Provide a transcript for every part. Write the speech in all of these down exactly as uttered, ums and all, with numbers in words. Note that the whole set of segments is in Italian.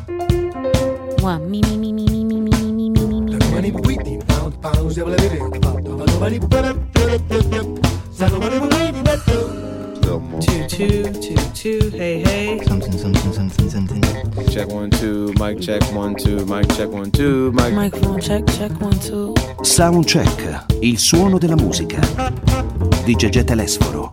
Mua, mi mi mi mi mi mi mi mi mi mi mi. Two, two, two, two, hey, hey. Something, something, something, something. Check one, two, mic check one, two, mic check one, two, mic. Microphone check, check one, two. Soundcheck, il suono della musica di Gegè Telesforo.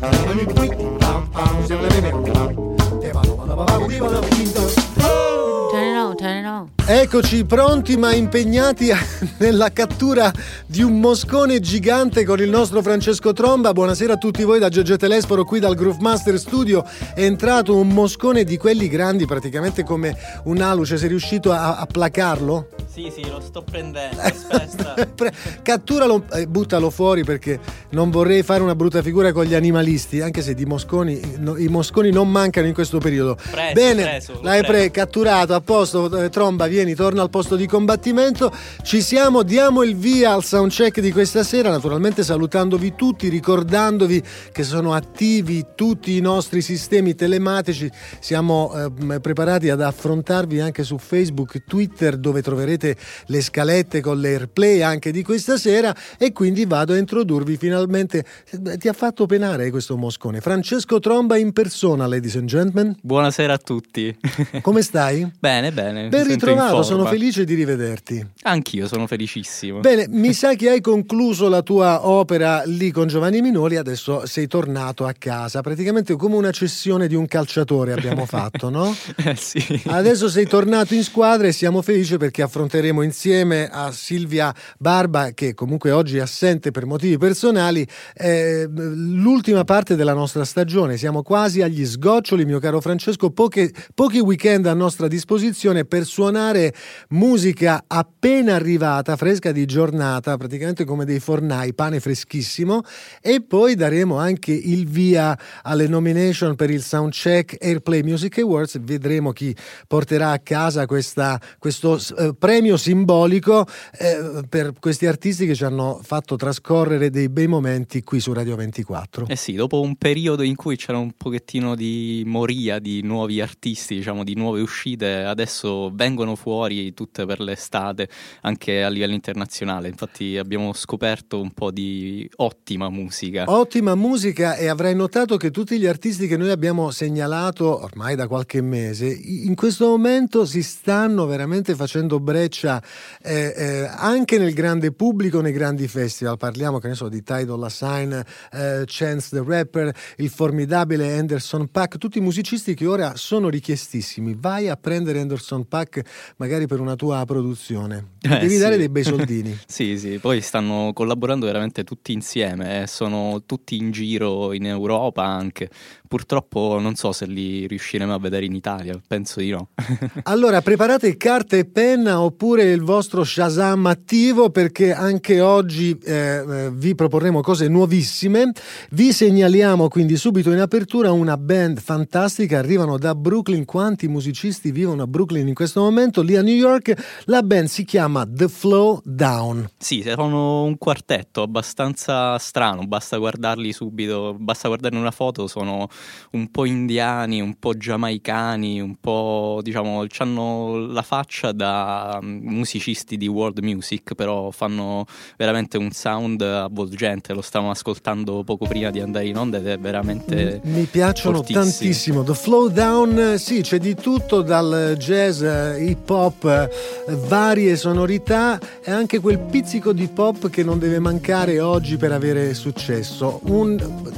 Turn it on, turn it on. Eccoci pronti ma impegnati nella cattura di un moscone gigante con il nostro Francesco Tromba. Buonasera a tutti voi da Gegè Telesforo, qui dal Groove Master Studio. È entrato un moscone di quelli grandi, praticamente come un aluce. Sei riuscito a, a placarlo? Sì, sì, lo sto prendendo, aspetta. Catturalo e buttalo fuori, perché non vorrei fare una brutta figura con gli animalisti, anche se di mosconi no, i mosconi non mancano in questo periodo. Preso, Bene, preso, l'hai preso. pre catturato, a posto. eh, Tromba, vieni, torna al posto di combattimento. Ci siamo, diamo il via al soundcheck di questa sera, naturalmente salutandovi tutti, ricordandovi che sono attivi tutti i nostri sistemi telematici. Siamo eh, preparati ad affrontarvi anche su Facebook e Twitter, dove troverete le scalette con l'airplay anche di questa sera, e quindi vado a introdurvi finalmente. Ti ha fatto penare questo moscone? Francesco Tromba in persona, ladies and gentlemen. Buonasera a tutti. Come stai? Bene, bene. mi Ben sento in ritrovato, sono forma. felice di rivederti. Anch'io sono felicissimo. Bene, mi sa che hai concluso la tua opera lì con Giovanni Minoli, adesso sei tornato a casa, praticamente come una cessione di un calciatore abbiamo fatto, no? Eh sì. Adesso sei tornato in squadra e siamo felici perché affronteremo insieme a Silvia Barba, che comunque oggi è assente per motivi personali, eh, l'ultima parte della nostra stagione. Siamo quasi agli sgoccioli, mio caro Francesco, poche, pochi weekend a nostra disposizione per suonare musica appena arrivata, fresca di giornata, praticamente come dei fornai, pane freschissimo, e poi daremo anche il via alle nomination per il Soundcheck Airplay Music Awards. Vedremo chi porterà a casa questa, questo eh, premio simbolico eh, per questi artisti che ci hanno fatto trascorrere dei bei momenti qui su Radio ventiquattro. Eh sì, dopo un periodo in cui c'era un pochettino di moria di nuovi artisti, diciamo di nuove uscite, adesso vengono fuori tutte per l'estate, anche a livello internazionale. Infatti abbiamo scoperto un po' di ottima musica. Ottima musica, e avrai notato che tutti gli artisti che noi abbiamo segnalato ormai da qualche mese in questo momento si stanno veramente facendo breccia eh, eh, anche nel grande pubblico, nei grandi festival. Parliamo, che ne so, di Ty Dolla Sign, eh, Chance the Rapper, il formidabile Anderson .Paak, tutti musicisti che ora sono richiestissimi. Vai a prendere Anderson .Paak magari per una tua produzione, Eh, devi sì. dare dei bei soldini. Sì, sì, poi stanno collaborando veramente tutti insieme, eh, sono tutti in giro in Europa anche. Purtroppo non so se li riusciremo a vedere in Italia, penso di no. Allora, preparate carta e penna oppure il vostro Shazam attivo, perché anche oggi eh, eh, vi proporremo cose nuovissime. Vi segnaliamo quindi subito in apertura una band fantastica. Arrivano da Brooklyn. Quanti musicisti vivono a Brooklyn in questo momento? Lì a New York. La band si chiama The Flow Down. Sì, sono un quartetto abbastanza strano, basta guardarli subito, basta guardarne una foto, sono un po' indiani, un po' giamaicani, un po', diciamo, hanno la faccia da musicisti di world music, però fanno veramente un sound avvolgente. Lo stavamo ascoltando poco prima di andare in onda ed è veramente Mi piacciono fortissimo. tantissimo. The Flow Down, sì, c'è di tutto, dal jazz, hip hop, varie sonorità, e anche quel pizzico di pop che non deve mancare oggi per avere successo. Un,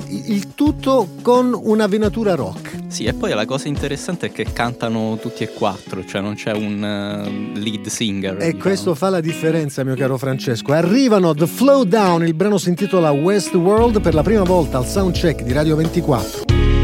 il tutto con una venatura rock. Sì, e poi la cosa interessante è che cantano tutti e quattro, cioè non c'è un uh, lead singer. E diciamo. questo fa la differenza, mio caro Francesco. Arrivano The Flow Down, il brano si intitola Westworld, per la prima volta al Soundcheck di Radio ventiquattro.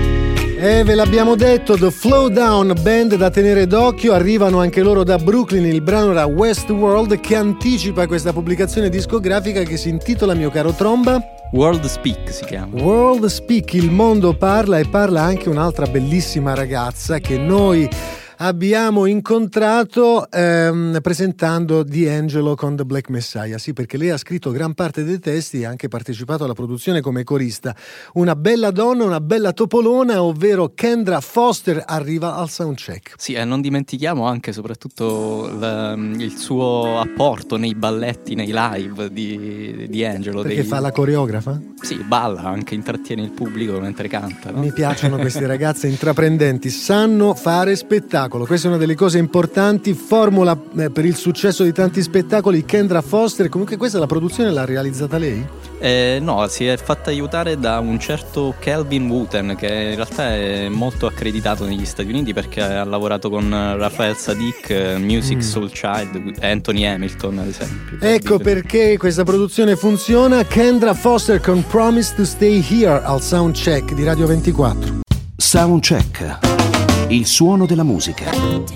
E ve l'abbiamo detto, The Flow Down, band da tenere d'occhio. Arrivano anche loro da Brooklyn, il brano era Westworld, che anticipa questa pubblicazione discografica che si intitola, mio caro Tromba, World Speak si chiama. World Speak, il mondo parla, e parla anche un'altra bellissima ragazza che noi abbiamo incontrato ehm, presentando D'Angelo con The Black Messiah. Sì, perché lei ha scritto gran parte dei testi e ha anche partecipato alla produzione come corista. Una bella donna, una bella topolona, ovvero Kendra Foster, arriva al soundcheck. Sì, e non dimentichiamo anche soprattutto la, il suo apporto nei balletti, nei live di, di Angelo. Perché dei... fa la coreografa? Sì, balla, anche intrattiene il pubblico mentre canta, no? Mi piacciono queste ragazze intraprendenti, sanno fare spettacolo, questa è una delle cose importanti, formula eh, per il successo di tanti spettacoli. Kendra Foster, comunque questa la produzione l'ha realizzata lei? Eh, no, si è fatta aiutare da un certo Calvin Wooten, che in realtà è molto accreditato negli Stati Uniti perché ha lavorato con Raphael Saadiq, Music Mm. Soul Child, Anthony Hamilton ad esempio. Ecco perché questa produzione funziona. Kendra Foster con Promise to Stay Here al soundcheck di Radio ventiquattro. Soundcheck, il suono della musica.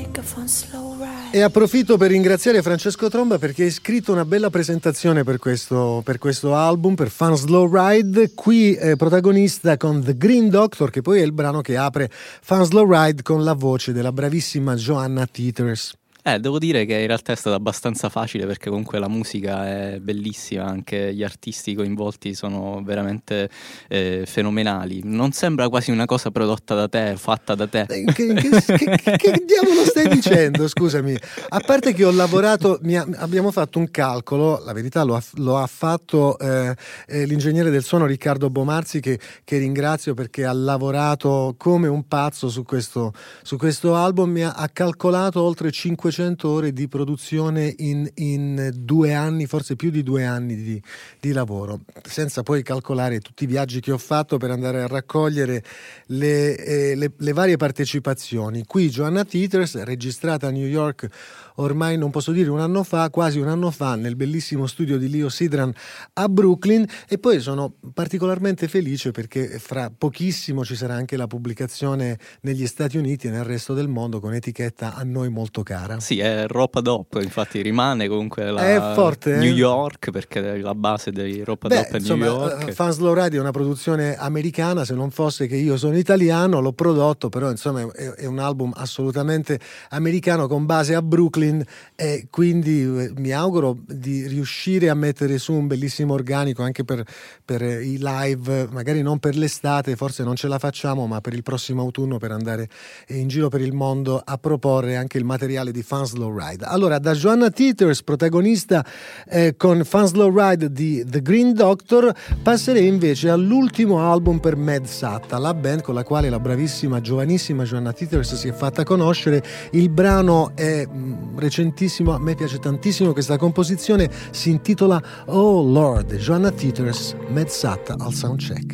E approfitto per ringraziare Francesco Tromba perché hai scritto una bella presentazione per questo, per questo album, per Fun Slow Ride. Qui eh, protagonista con The Green Doctor, che poi è il brano che apre Fun Slow Ride con la voce della bravissima Joanna Teeters. Eh, devo dire che in realtà è stato abbastanza facile perché comunque la musica è bellissima, anche gli artisti coinvolti sono veramente eh, fenomenali. Non sembra quasi una cosa prodotta da te, fatta da te. Che, che, che, che diavolo stai dicendo? Scusami. A parte che ho lavorato, mi ha, abbiamo fatto un calcolo, la verità lo ha, lo ha fatto eh, eh, l'ingegnere del suono Riccardo Bomarzi, che, che ringrazio perché ha lavorato come un pazzo su questo, su questo album. Mi ha, ha calcolato oltre cinquecento ore di produzione in, in due anni, forse più di due anni di, di lavoro, senza poi calcolare tutti i viaggi che ho fatto per andare a raccogliere le, eh, le, le varie partecipazioni. Qui Joanna Teeters, registrata a New York ormai non posso dire un anno fa, quasi un anno fa, nel bellissimo studio di Leo Sidran a Brooklyn. E poi sono particolarmente felice perché fra pochissimo ci sarà anche la pubblicazione negli Stati Uniti e nel resto del mondo con etichetta a noi molto cara. Sì, è Ropa Dop, infatti rimane comunque la È forte, New eh? York, perché la base di Ropa Beh, Dop è insomma, New York. Fun Slow Ride è una produzione americana, se non fosse che io sono italiano, l'ho prodotto, però insomma è, è un album assolutamente americano con base a Brooklyn, e quindi eh, mi auguro di riuscire a mettere su un bellissimo organico anche per, per i live, magari non per l'estate, forse non ce la facciamo, ma per il prossimo autunno, per andare in giro per il mondo a proporre anche il materiale di Fun Slow Ride. Allora, da Joanna Teeters, protagonista eh, con Fun Slow Ride di The Green Doctor, passerei invece all'ultimo album per Mad Satta, la band con la quale la bravissima, giovanissima Joanna Teeters si è fatta conoscere. Il brano è mh, recentissimo, a me piace tantissimo questa composizione, si intitola Oh Lord. Joanna Teeters, Mad Satta al soundcheck.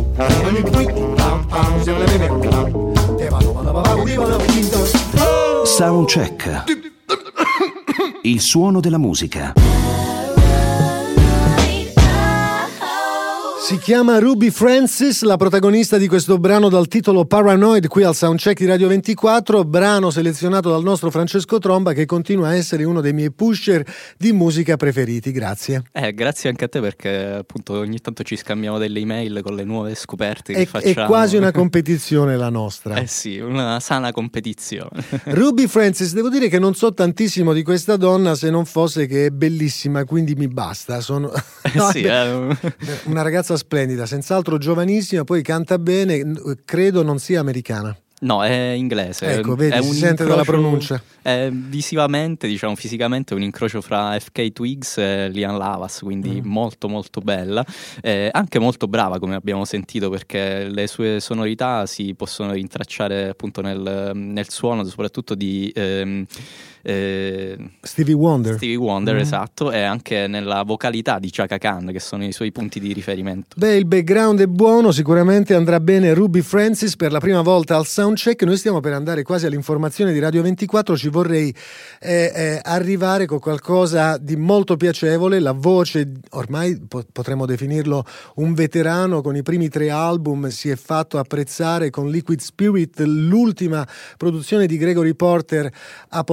Soundcheck, il suono della musica. Si chiama Ruby Francis, la protagonista di questo brano dal titolo Paranoid, qui al soundcheck di Radio ventiquattro, brano selezionato dal nostro Francesco Tromba, che continua a essere uno dei miei pusher di musica preferiti. Grazie. Eh, grazie anche a te, perché appunto ogni tanto ci scambiamo delle email con le nuove scoperte che È, facciamo. è quasi una competizione la nostra. Eh sì, una sana competizione. Ruby Francis, devo dire che non so tantissimo di questa donna, se non fosse che è bellissima, quindi mi basta. Sono Eh sì, beh, eh. una ragazza splendida, senz'altro giovanissima, poi canta bene, credo non sia americana. No, è inglese. Ecco, vedi, è si un sente dalla pronuncia. È visivamente, diciamo, fisicamente è un incrocio fra F K Twigs e Liam Lavas, quindi Mm. molto molto bella, eh, anche molto brava, come abbiamo sentito, perché le sue sonorità si possono rintracciare appunto nel, nel suono, soprattutto di ehm, eh, Stevie Wonder. Stevie Wonder, Mm. esatto, e anche nella vocalità di Chaka Khan, che sono i suoi punti di riferimento. Beh, il background è buono, sicuramente andrà bene Ruby Francis per la prima volta al soundcheck. Noi stiamo per andare quasi all'informazione di Radio ventiquattro, ci vorrei eh, eh, arrivare con qualcosa di molto piacevole. La voce, ormai po- potremmo definirlo un veterano, con i primi tre album si è fatto apprezzare con Liquid Spirit, l'ultima produzione di Gregory Porter ha portato a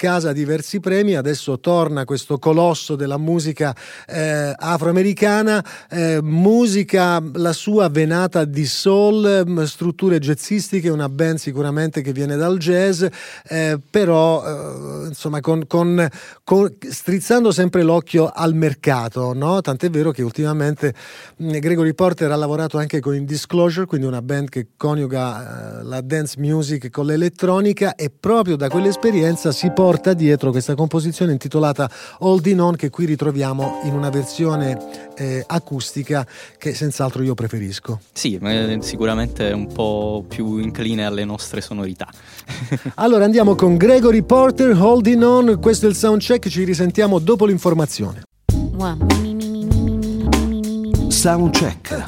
casa diversi premi, adesso torna questo colosso della musica eh, afroamericana, eh, musica, la sua venata di soul, strutture jazzistiche, una band sicuramente che viene dal jazz, eh, però eh, insomma con, con, con strizzando sempre l'occhio al mercato, no? Tant'è vero che ultimamente mh, Gregory Porter ha lavorato anche con i Disclosure, quindi una band che coniuga uh, la dance music con l'elettronica, e proprio da quell'esperienza si porta dietro questa composizione intitolata Holding On, che qui ritroviamo in una versione eh, acustica che senz'altro io preferisco. Sì, eh, sicuramente un po' più incline alle nostre sonorità. Allora andiamo con Gregory Porter, Holding On, questo è il soundcheck, ci risentiamo dopo l'informazione. Soundcheck.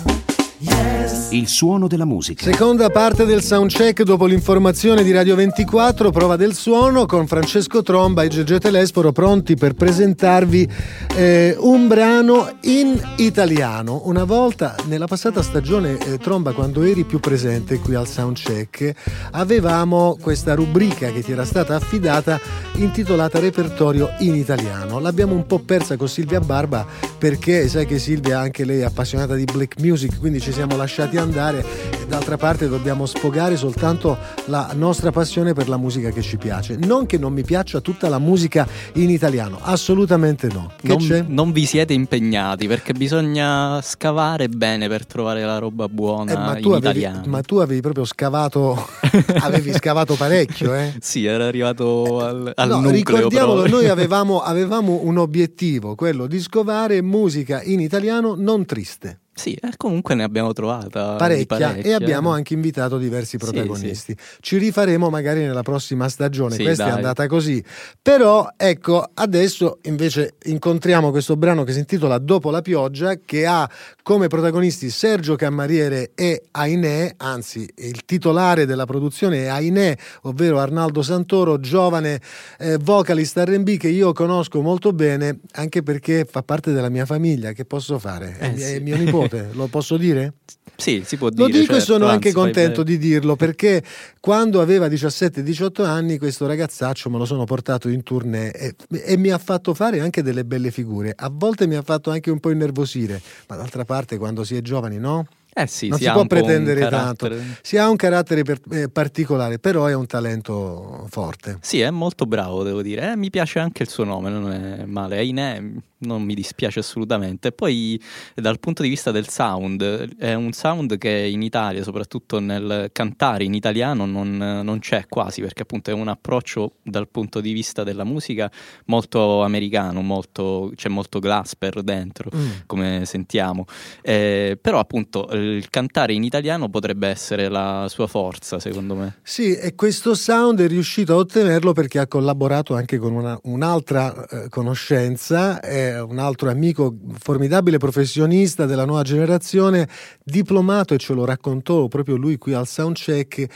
Il suono della musica. Seconda parte del soundcheck dopo l'informazione di Radio ventiquattro, prova del suono con Francesco Tromba e Gegè Telesporo, pronti per presentarvi eh, un brano in italiano. Una volta nella passata stagione, eh, Tromba, quando eri più presente qui al soundcheck, avevamo questa rubrica che ti era stata affidata intitolata Repertorio in italiano. L'abbiamo un po' persa con Silvia Barba, perché sai che Silvia anche lei è appassionata di black music, quindi ci siamo lasciati andare, e d'altra parte dobbiamo sfogare soltanto la nostra passione per la musica che ci piace. Non che non mi piaccia tutta la musica in italiano, assolutamente no. Che non, c'è? non vi siete impegnati, perché bisogna scavare bene per trovare la roba buona eh, ma in tu avevi, italiano. ma tu avevi proprio scavato avevi scavato parecchio, eh? Sì, era arrivato al, al no, nucleo. Ricordiamolo, proprio. noi avevamo, avevamo un obiettivo, quello di scovare musica in italiano non triste. Sì, eh, comunque ne abbiamo trovata parecchia, parecchia, e abbiamo eh. anche invitato diversi protagonisti. Sì, sì. Ci rifaremo magari nella prossima stagione, sì, questa dai. è andata così. Però ecco, adesso invece incontriamo questo brano che si intitola Dopo la pioggia, che ha come protagonisti Sergio Cammariere e Ainè, anzi il titolare della produzione è Ainè, ovvero Arnaldo Santoro, giovane eh, vocalist R and B che io conosco molto bene, anche perché fa parte della mia famiglia. Che posso fare? Eh, è, sì. è mio nipote. Lo posso dire? Sì, si può dire. Lo dico, certo, e sono anzi, anche contento fai di dirlo, perché quando aveva diciassette diciotto anni questo ragazzaccio me lo sono portato in tournée e, e mi ha fatto fare anche delle belle figure. A volte mi ha fatto anche un po' innervosire, ma d'altra parte quando si è giovani, no? Eh sì, non si, si ha può un po' pretendere un tanto. carattere. Si ha un carattere per, eh, particolare, però è un talento forte. Sì, è molto bravo, devo dire. Eh, mi piace anche il suo nome, non è male. Ainè non mi dispiace assolutamente. Poi dal punto di vista del sound, è un sound che in Italia, soprattutto nel cantare in italiano, non, non c'è quasi, perché appunto è un approccio dal punto di vista della musica molto americano, molto, c'è molto Glasper dentro, mm. come sentiamo. Eh, però appunto il cantare in italiano potrebbe essere la sua forza, secondo me. Sì, e questo sound è riuscito a ottenerlo perché ha collaborato anche con una, un'altra eh, conoscenza, eh, un altro amico formidabile professionista della nuova generazione, diplomato, e ce lo raccontò proprio lui qui al soundcheck,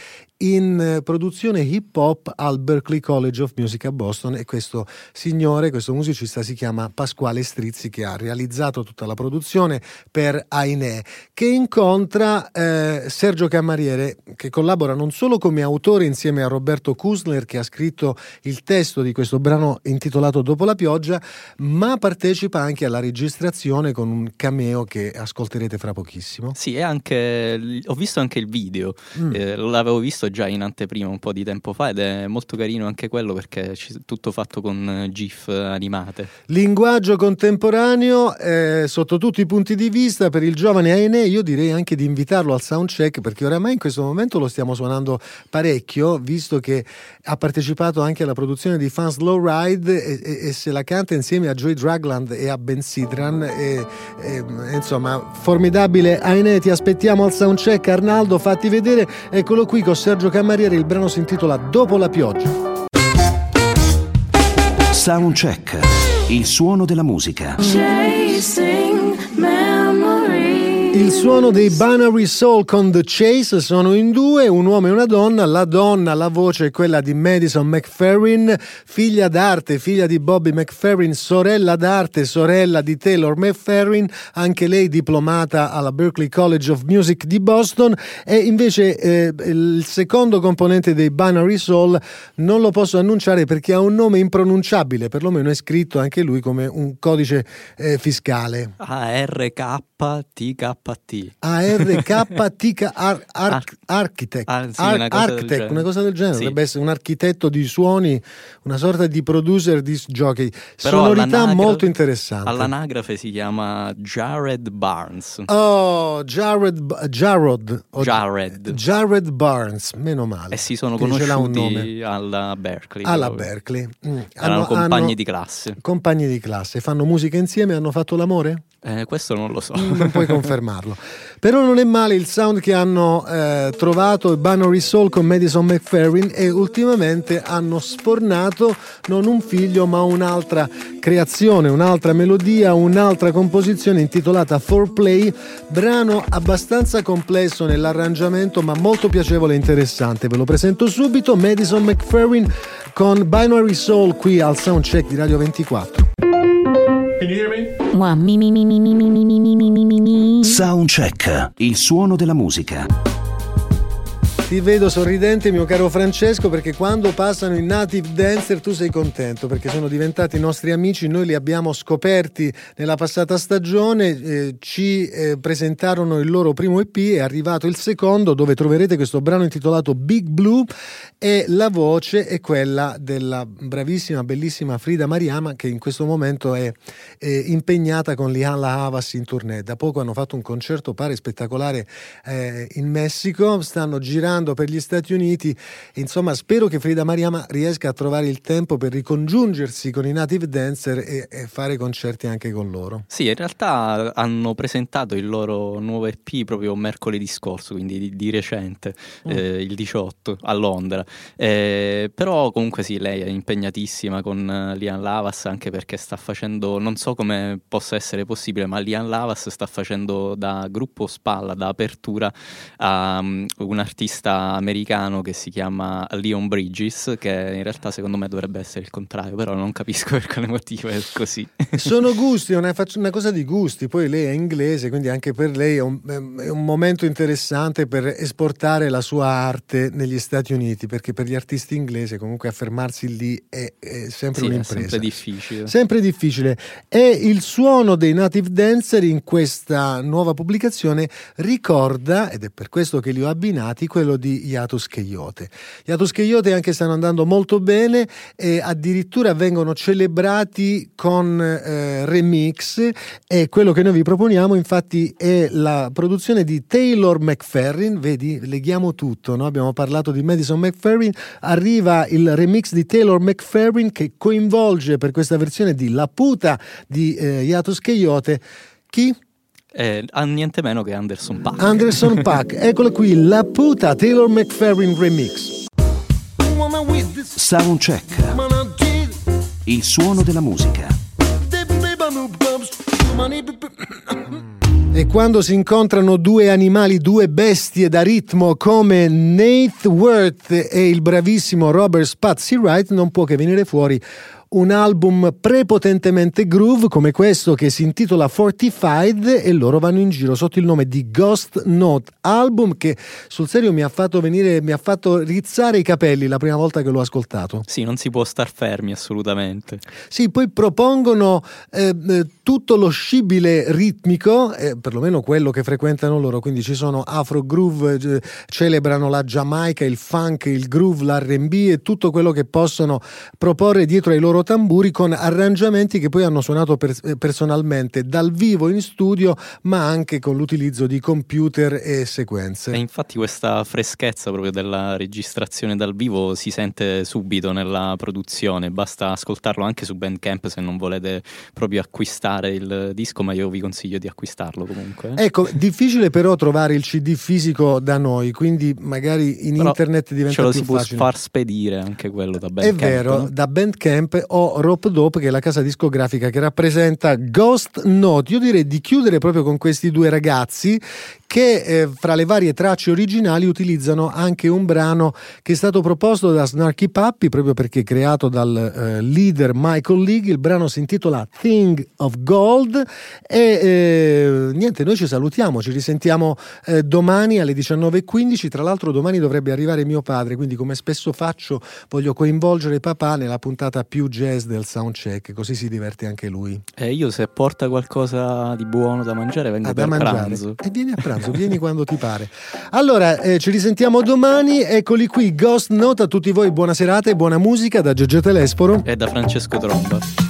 in produzione hip hop al Berklee College of Music a Boston, e questo signore, questo musicista si chiama Pasquale Strizzi, che ha realizzato tutta la produzione per Ainè, che incontra eh, Sergio Cammariere, che collabora non solo come autore insieme a Roberto Kusler, che ha scritto il testo di questo brano intitolato Dopo la pioggia, ma partecipa anche alla registrazione con un cameo che ascolterete fra pochissimo. Sì, e anche ho visto anche il video, mm. eh, l'avevo visto già in anteprima un po' di tempo fa, ed è molto carino anche quello, perché è tutto fatto con GIF animate. Linguaggio contemporaneo eh, sotto tutti i punti di vista per il giovane Ainè. Io direi anche di invitarlo al soundcheck, perché oramai in questo momento lo stiamo suonando parecchio, visto che ha partecipato anche alla produzione di Fun Slow Ride e, e, e se la canta insieme a Joy Dragland e a Ben Sidran, e, e, insomma formidabile Ainè. Ti aspettiamo al soundcheck. Arnaldo, fatti vedere, eccolo qui con Sergio Cammariere, il brano si intitola Dopo la pioggia. Soundcheck, il suono della musica. Chasing memories. Il suono dei Binary Soul con The Chase, sono in due, un uomo e una donna. La donna, la voce è quella di Madison McFerrin, figlia d'arte, figlia di Bobby McFerrin, sorella d'arte, sorella di Taylor McFerrin, anche lei diplomata alla Berklee College of Music di Boston. E invece eh, il secondo componente dei Binary Soul non lo posso annunciare perché ha un nome impronunciabile, perlomeno è scritto anche lui come un codice eh, fiscale. A R K T K T. A R K T K Ar- Ar- Ar- Architect, Ah, sì, Ar- una cosa del Architect, genere. una cosa del genere, Sì. dovrebbe essere un architetto di suoni, una sorta di producer di jockey. Però Sonorità all'anagra- molto interessante. All'anagrafe si chiama Jared Barnes. Oh, Jared, Jarrod, o- Jared. Jared Barnes, meno male. E si sono che ce l'ha un nome. conosciuti alla Berkeley. Alla proprio. Berkeley. Mm. Erano Hanno- compagni hanno- di classe. Compagni di classe, fanno musica insieme, hanno fatto l'amore? Eh, questo non lo so. Non puoi confermarlo. Però non è male il sound che hanno eh, trovato i Binary Soul con Madison McFerrin, e ultimamente hanno sfornato non un figlio ma un'altra creazione, un'altra melodia, un'altra composizione intitolata Foreplay, brano abbastanza complesso nell'arrangiamento ma molto piacevole e interessante. Ve lo presento subito: Madison McFerrin con Binary Soul qui al Soundcheck di Radio ventiquattro. Mua, mi mi mi mi mi mi mi mi mi mi mi mi mi. Soundcheck, il suono della musica. Ti vedo sorridente, mio caro Francesco, perché quando passano i Native Dancer tu sei contento, perché sono diventati nostri amici. Noi li abbiamo scoperti nella passata stagione, eh, ci eh, presentarono il loro primo E P, è arrivato il secondo dove troverete questo brano intitolato Big Blue, e la voce è quella della bravissima, bellissima Frida Mariama, che in questo momento è eh, impegnata con Lian La Havas in tournée. Da poco hanno fatto un concerto pare spettacolare eh, in Messico, stanno girando per gli Stati Uniti. Insomma, spero che Frida Mariama riesca a trovare il tempo per ricongiungersi con i Native Dancer e, e fare concerti anche con loro. Sì, in realtà hanno presentato il loro nuovo E P proprio mercoledì scorso, quindi di, di recente, mm. eh, il diciotto a Londra. Eh, però comunque sì, lei è impegnatissima con Lian Lavas, anche perché sta facendo, non so come possa essere possibile, ma Lian Lavas sta facendo da gruppo spalla, da apertura a um, un artista americano che si chiama Leon Bridges, che in realtà secondo me dovrebbe essere il contrario, però non capisco per quale motivo è così. Sono gusti, è una, una cosa di gusti. Poi lei è inglese, quindi anche per lei è un, è un momento interessante per esportare la sua arte negli Stati Uniti, perché per gli artisti inglesi comunque affermarsi lì è, è sempre Sì, un'impresa. è sempre difficile. Sempre difficile. E il suono dei Native Dancer in questa nuova pubblicazione ricorda, ed è per questo che li ho abbinati, quello di Hiatus Keyyote. Hiatus Keyyote anche stanno andando molto bene, e addirittura vengono celebrati con eh, remix, e quello che noi vi proponiamo infatti è la produzione di Taylor McFerrin. Vedi, leghiamo tutto, no? Abbiamo parlato di Madison McFerrin, arriva il remix di Taylor McFerrin che coinvolge per questa versione di La Puta di eh, Hiatus Keyyote chi? Eh, ha niente meno che Anderson Paak. Anderson Paak. Eccolo qui, La Puta, Taylor McFerrin remix. Soundcheck, il suono della musica. E quando si incontrano due animali, due bestie da ritmo come Nate Worth e il bravissimo Robert Spatsy Wright, non può che venire fuori un album prepotentemente groove come questo, che si intitola Fortified, e loro vanno in giro sotto il nome di Ghost Note, album che sul serio mi ha fatto venire, mi ha fatto rizzare i capelli la prima volta che l'ho ascoltato. Sì, non si può star fermi assolutamente. Sì, poi propongono eh, tutto lo scibile ritmico, eh, perlomeno quello che frequentano loro, quindi ci sono afro groove, eh, celebrano la Giamaica, il funk, il groove, l'R and B e tutto quello che possono proporre dietro ai loro tamburi, con arrangiamenti che poi hanno suonato per, personalmente dal vivo in studio, ma anche con l'utilizzo di computer e sequenze. E infatti questa freschezza proprio della registrazione dal vivo si sente subito nella produzione. Basta ascoltarlo anche su Bandcamp se non volete proprio acquistare il disco, ma io vi consiglio di acquistarlo comunque. Ecco, difficile però trovare il C D fisico da noi, quindi magari in però internet diventa ce lo più si può facile. far spedire anche quello da Bandcamp. È vero, no? da Bandcamp o Rope Dope, che è la casa discografica che rappresenta Ghost Note. Io direi di chiudere proprio con questi due ragazzi che eh, fra le varie tracce originali utilizzano anche un brano che è stato proposto da Snarky Puppy, proprio perché creato dal eh, leader Michael League. Il brano si intitola Thing of Gold e eh, niente, noi ci salutiamo, ci risentiamo eh, domani alle diciannove e quindici. Tra l'altro domani dovrebbe arrivare mio padre, quindi come spesso faccio voglio coinvolgere papà nella puntata più jazz del Soundcheck, così si diverte anche lui. E io, se porta qualcosa di buono da mangiare, vengo Ah, per da mangiare. pranzo. E vieni a pranzo, vieni quando ti pare. Allora, eh, ci risentiamo domani. Eccoli qui, Ghost Note. A tutti voi buona serata e buona musica da Giorgio Telesforo E da Francesco Tromba.